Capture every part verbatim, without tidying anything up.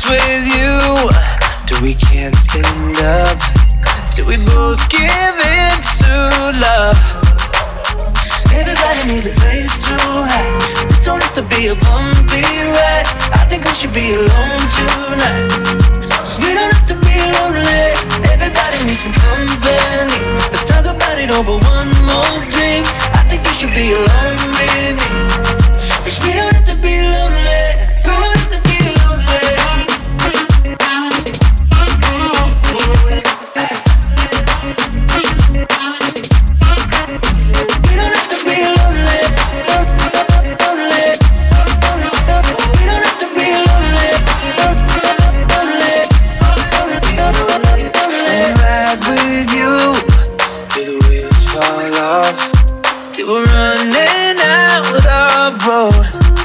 with you till we can't stand up, till we both give in to love. Everybody needs a place to hide. This don't have to be a bumpy ride. I think we should be alone tonight, 'cause we don't have to be lonely. Everybody needs some company. Let's talk about it over one more drink. I think you should be alone with me, 'cause we don't have to be lonely. We don't have to be lonely. We don't have to be lonely. Lonely. We don't have to be lonely. Lonely. I'll ride with you till the wheels fall off, till we're running out our road.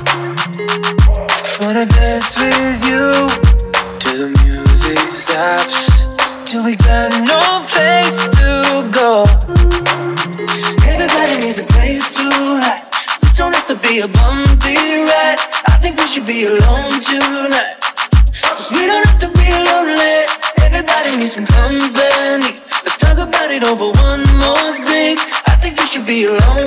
Wanna dance with you till the music stops, till we got no place to go. Everybody needs a place to hide. This don't have to be a bumpy ride. I think we should be alone tonight, 'cause we don't have to be lonely. Everybody needs some company. Let's talk about it over one more drink. I think we should be alone